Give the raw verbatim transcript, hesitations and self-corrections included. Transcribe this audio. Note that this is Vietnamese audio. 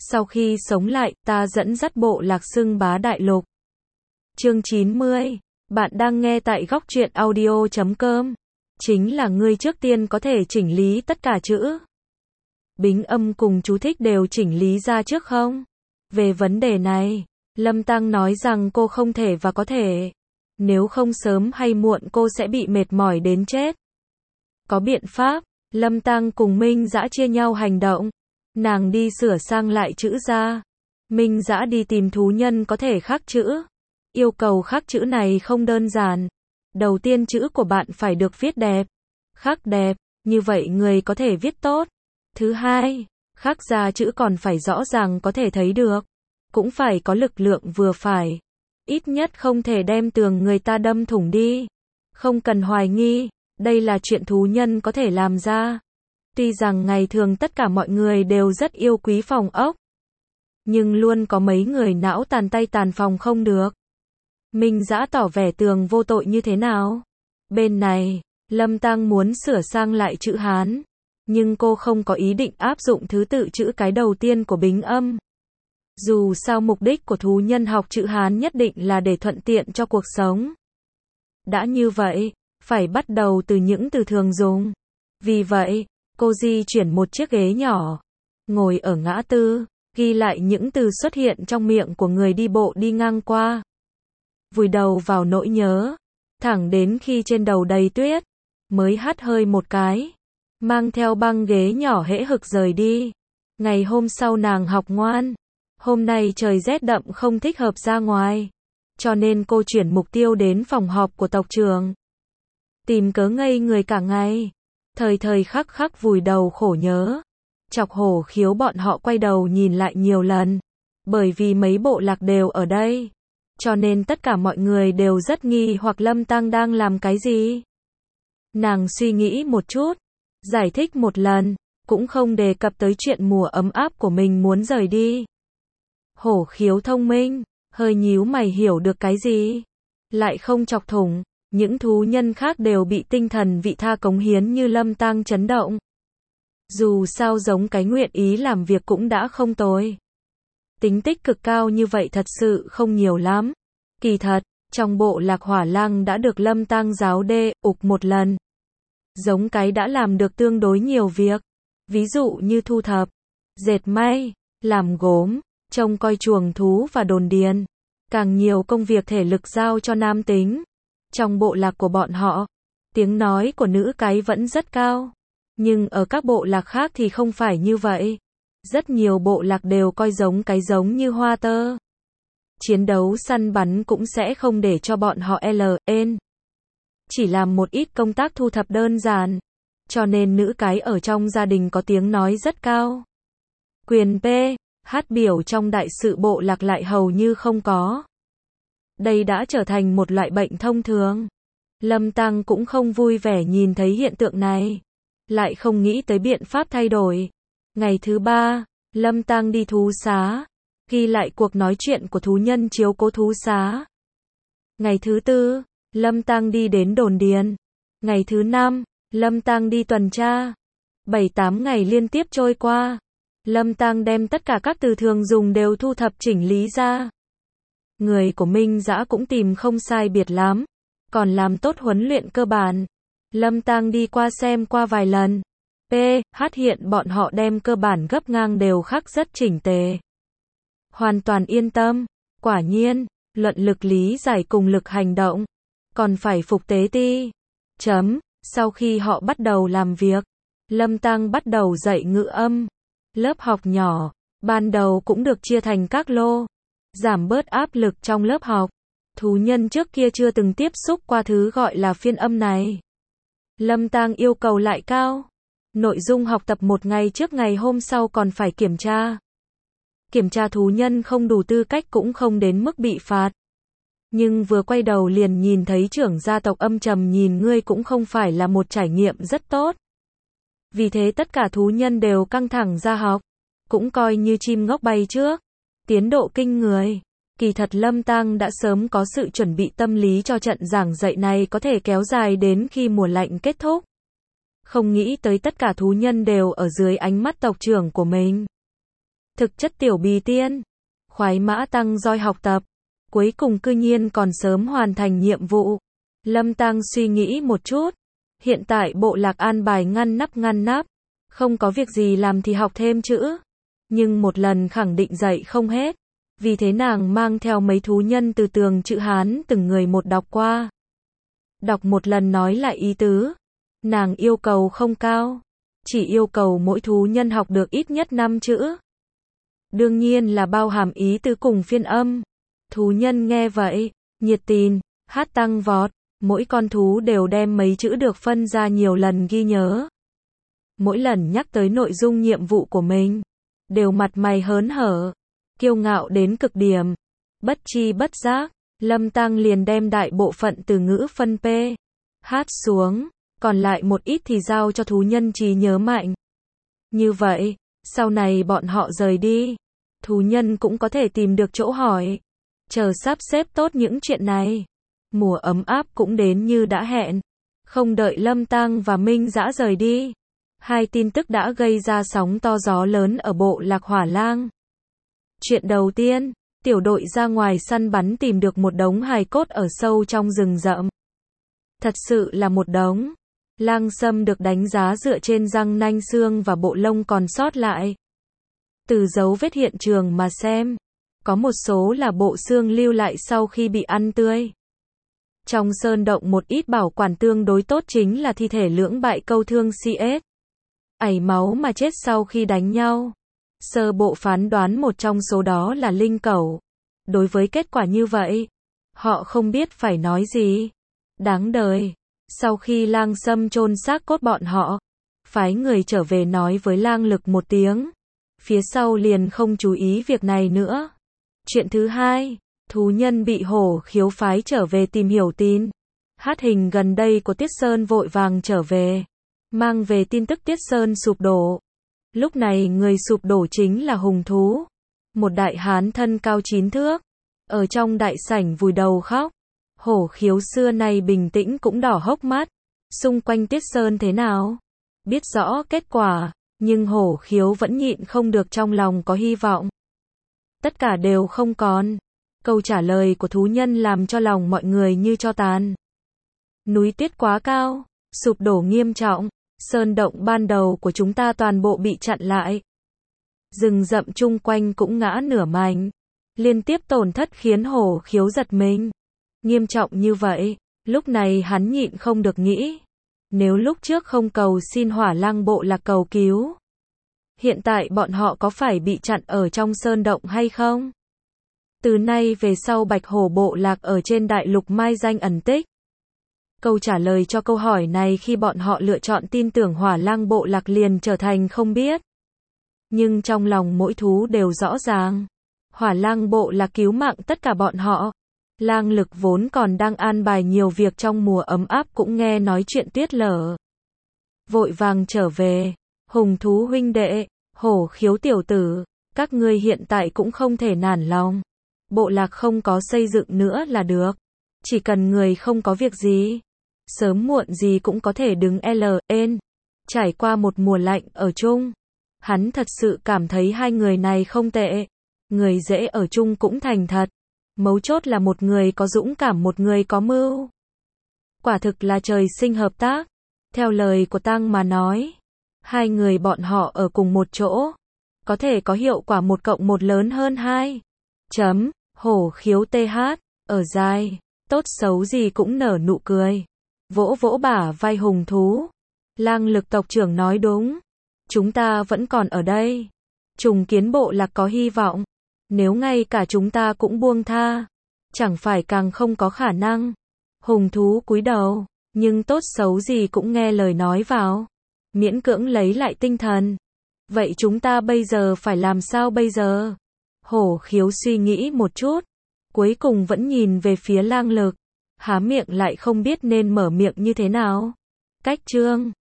Sau khi sống lại, ta dẫn dắt bộ lạc xưng bá đại lục. Chương chín mươi. Bạn đang nghe tại góc truyện audio chấm com. Chính là ngươi trước tiên có thể chỉnh lý tất cả chữ bính âm cùng chú thích đều chỉnh lý ra trước không? Về vấn đề này, Lâm Tăng nói rằng cô không thể và có thể. Nếu không sớm hay muộn cô sẽ bị mệt mỏi đến chết. Có biện pháp, Lâm Tăng cùng Minh Dã chia nhau hành động. Nàng đi sửa sang lại chữ ra. Minh Dã đi tìm thú nhân có thể khắc chữ. Yêu cầu khắc chữ này không đơn giản. Đầu tiên chữ của bạn phải được viết đẹp. Khắc đẹp, như vậy người có thể viết tốt. Thứ hai, khắc ra chữ còn phải rõ ràng có thể thấy được. Cũng phải có lực lượng vừa phải. Ít nhất không thể đem tường người ta đâm thủng đi. Không cần hoài nghi, đây là chuyện thú nhân có thể làm ra. Tuy rằng ngày thường tất cả mọi người đều rất yêu quý phòng ốc. Nhưng luôn có mấy người não tàn tay tàn phòng không được. Minh Dã tỏ vẻ tường vô tội như thế nào? Bên này, Lâm Tăng muốn sửa sang lại chữ Hán. Nhưng cô không có ý định áp dụng thứ tự chữ cái đầu tiên của bính âm. Dù sao mục đích của thú nhân học chữ Hán nhất định là để thuận tiện cho cuộc sống. Đã như vậy, phải bắt đầu từ những từ thường dùng. Vì vậy, cô di chuyển một chiếc ghế nhỏ, ngồi ở ngã tư, ghi lại những từ xuất hiện trong miệng của người đi bộ đi ngang qua. Vùi đầu vào nỗi nhớ, thẳng đến khi trên đầu đầy tuyết, mới hắt hơi một cái, mang theo băng ghế nhỏ hễ hực rời đi. Ngày hôm sau nàng học ngoan. Hôm nay trời rét đậm không thích hợp ra ngoài, cho nên cô chuyển mục tiêu đến phòng họp của tộc trưởng. Tìm cớ ngây người cả ngày, thời thời khắc khắc vùi đầu khổ nhớ. Chọc Hổ Khiếu bọn họ quay đầu nhìn lại nhiều lần, bởi vì mấy bộ lạc đều ở đây, cho nên tất cả mọi người đều rất nghi hoặc Lâm Tăng đang làm cái gì. Nàng suy nghĩ một chút, giải thích một lần, cũng không đề cập tới chuyện mùa ấm áp của mình muốn rời đi. Hổ Khiếu thông minh, hơi nhíu mày hiểu được cái gì, lại không chọc thủng. Những thú nhân khác đều bị tinh thần vị tha cống hiến như Lâm Tăng chấn động. Dù sao giống cái nguyện ý làm việc cũng đã không tồi. Tính tích cực cao như vậy thật sự không nhiều lắm. Kỳ thật, trong bộ lạc Hỏa Lăng đã được Lâm Tăng giáo đê, ục một lần. Giống cái đã làm được tương đối nhiều việc. Ví dụ như thu thập, dệt may, làm gốm, trông coi chuồng thú và đồn điền. Càng nhiều công việc thể lực giao cho nam tính. Trong bộ lạc của bọn họ, tiếng nói của nữ cái vẫn rất cao. Nhưng ở các bộ lạc khác thì không phải như vậy. Rất nhiều bộ lạc đều coi giống cái giống như hoa tơ. Chiến đấu săn bắn cũng sẽ không để cho bọn họ ln. Chỉ làm một ít công tác thu thập đơn giản. Cho nên nữ cái ở trong gia đình có tiếng nói rất cao. Quyền P, hát biểu trong đại sự bộ lạc lại hầu như không có. Đây đã trở thành một loại bệnh thông thường. Lâm Tăng cũng không vui vẻ nhìn thấy hiện tượng này. Lại không nghĩ tới biện pháp thay đổi. Ngày thứ ba, Lâm Tăng đi thú xá. Ghi lại cuộc nói chuyện của thú nhân chiếu cố thú xá. Ngày thứ tư, Lâm Tăng đi đến đồn điền. Ngày thứ năm, Lâm Tăng đi tuần tra. Bảy tám ngày liên tiếp trôi qua. Lâm Tăng đem tất cả các từ thường dùng đều thu thập chỉnh lý ra. Người của Minh Dã cũng tìm không sai biệt lắm, còn làm tốt huấn luyện cơ bản. Lâm Tăng đi qua xem qua vài lần. P, hát hiện bọn họ đem cơ bản gấp ngang đều khắc rất chỉnh tề. Hoàn toàn yên tâm. Quả nhiên, luận lực lý giải cùng lực hành động, còn phải phục tế ti. Chấm, sau khi họ bắt đầu làm việc, Lâm Tăng bắt đầu dạy ngữ âm. Lớp học nhỏ, ban đầu cũng được chia thành các lô. Giảm bớt áp lực trong lớp học. Thú nhân trước kia chưa từng tiếp xúc qua thứ gọi là phiên âm này. Lâm Tăng yêu cầu lại cao. Nội dung học tập một ngày trước ngày hôm sau còn phải kiểm tra. Kiểm tra thú nhân không đủ tư cách cũng không đến mức bị phạt. Nhưng vừa quay đầu liền nhìn thấy trưởng gia tộc âm trầm nhìn ngươi cũng không phải là một trải nghiệm rất tốt. Vì thế tất cả thú nhân đều căng thẳng ra học. Cũng coi như chim ngốc bay trước. Tiến độ kinh người. Kỳ thật Lâm Tăng đã sớm có sự chuẩn bị tâm lý cho trận giảng dạy này có thể kéo dài đến khi mùa lạnh kết thúc. Không nghĩ tới tất cả thú nhân đều ở dưới ánh mắt tộc trưởng của mình. Thực chất tiểu bì tiên. Khoái mã tăng roi học tập. Cuối cùng cư nhiên còn sớm hoàn thành nhiệm vụ. Lâm Tăng suy nghĩ một chút. Hiện tại bộ lạc an bài ngăn nắp ngăn nắp. Không có việc gì làm thì học thêm chữ. Nhưng một lần khẳng định dạy không hết. Vì thế nàng mang theo mấy thú nhân từ tường chữ Hán từng người một đọc qua. Đọc một lần nói lại ý tứ. Nàng yêu cầu không cao. Chỉ yêu cầu mỗi thú nhân học được ít nhất năm chữ. Đương nhiên là bao hàm ý tứ cùng phiên âm. Thú nhân nghe vậy, nhiệt tình, hát tăng vọt. Mỗi con thú đều đem mấy chữ được phân ra nhiều lần ghi nhớ. Mỗi lần nhắc tới nội dung nhiệm vụ của mình, đều mặt mày hớn hở, kiêu ngạo đến cực điểm. Bất chi bất giác, Lâm Tăng liền đem đại bộ phận từ ngữ phân p, hát xuống, còn lại một ít thì giao cho thú nhân trí nhớ mạnh. Như vậy, sau này bọn họ rời đi, thú nhân cũng có thể tìm được chỗ hỏi. Chờ sắp xếp tốt những chuyện này, mùa ấm áp cũng đến như đã hẹn. Không đợi Lâm Tăng và Minh Dã rời đi, hai tin tức đã gây ra sóng to gió lớn ở bộ lạc Hỏa Lang. Chuyện đầu tiên, tiểu đội ra ngoài săn bắn tìm được một đống hài cốt ở sâu trong rừng rậm. Thật sự là một đống. Lang sâm được đánh giá dựa trên răng nanh xương và bộ lông còn sót lại. Từ dấu vết hiện trường mà xem, có một số là bộ xương lưu lại sau khi bị ăn tươi. Trong sơn động một ít bảo quản tương đối tốt chính là thi thể lưỡng bại câu thương xê ét. Ảy máu mà chết sau khi đánh nhau. Sơ bộ phán đoán một trong số đó là linh cẩu. Đối với kết quả như vậy, họ không biết phải nói gì. Đáng đời. Sau khi Lang Sâm chôn xác cốt bọn họ, phái người trở về nói với Lang Lực một tiếng. Phía sau liền không chú ý việc này nữa. Chuyện thứ hai, thú nhân bị hổ khiếu phái trở về tìm hiểu tin. Hát hình gần đây của Tiết Sơn vội vàng trở về, mang về tin tức Tiết Sơn sụp đổ. Lúc này người sụp đổ chính là hùng thú. Một đại hán thân cao chín thước, ở trong đại sảnh vùi đầu khóc. Hổ khiếu xưa nay bình tĩnh cũng đỏ hốc mắt. Xung quanh Tiết Sơn thế nào? Biết rõ kết quả, nhưng hổ khiếu vẫn nhịn không được trong lòng có hy vọng. Tất cả đều không còn. Câu trả lời của thú nhân làm cho lòng mọi người như tro tàn. Núi tuyết quá cao, sụp đổ nghiêm trọng, sơn động ban đầu của chúng ta toàn bộ bị chặn lại. Rừng rậm chung quanh cũng ngã nửa mảnh, liên tiếp tổn thất khiến hổ khiếu giật mình. Nghiêm trọng như vậy, lúc này hắn nhịn không được nghĩ. Nếu lúc trước không cầu xin Hỏa Lang bộ lạc cầu cứu, hiện tại bọn họ có phải bị chặn ở trong sơn động hay không? Từ nay về sau Bạch Hổ bộ lạc ở trên đại lục mai danh ẩn tích. Câu trả lời cho câu hỏi này khi bọn họ lựa chọn tin tưởng Hỏa Lang bộ lạc liền trở thành không biết. Nhưng trong lòng mỗi thú đều rõ ràng. Hỏa Lang bộ lạc cứu mạng tất cả bọn họ. Lang Lực vốn còn đang an bài nhiều việc trong mùa ấm áp cũng nghe nói chuyện tuyết lở. Vội vàng trở về. Hùng thú huynh đệ, hổ khiếu tiểu tử, các ngươi hiện tại cũng không thể nản lòng. Bộ lạc không có xây dựng nữa là được. Chỉ cần người không có việc gì, sớm muộn gì cũng có thể đứng lên. Trải qua một mùa lạnh ở chung, hắn thật sự cảm thấy hai người này không tệ. Người dễ ở chung cũng thành thật. Mấu chốt là một người có dũng cảm, một người có mưu. Quả thực là trời sinh hợp tác. Theo lời của Tăng mà nói, hai người bọn họ ở cùng một chỗ, có thể có hiệu quả một cộng một lớn hơn hai. Chấm, hổ khiếu th, ở dài, tốt xấu gì cũng nở nụ cười. Vỗ vỗ bả vai hùng thú. Lang Lực tộc trưởng nói đúng. Chúng ta vẫn còn ở đây. Trùng kiến bộ lạc có hy vọng. Nếu ngay cả chúng ta cũng buông tha, chẳng phải càng không có khả năng. Hùng thú cúi đầu, nhưng tốt xấu gì cũng nghe lời nói vào. Miễn cưỡng lấy lại tinh thần. Vậy chúng ta bây giờ phải làm sao bây giờ? Hổ khiếu suy nghĩ một chút, cuối cùng vẫn nhìn về phía Lang Lực. Há miệng lại không biết nên mở miệng như thế nào. Cách chương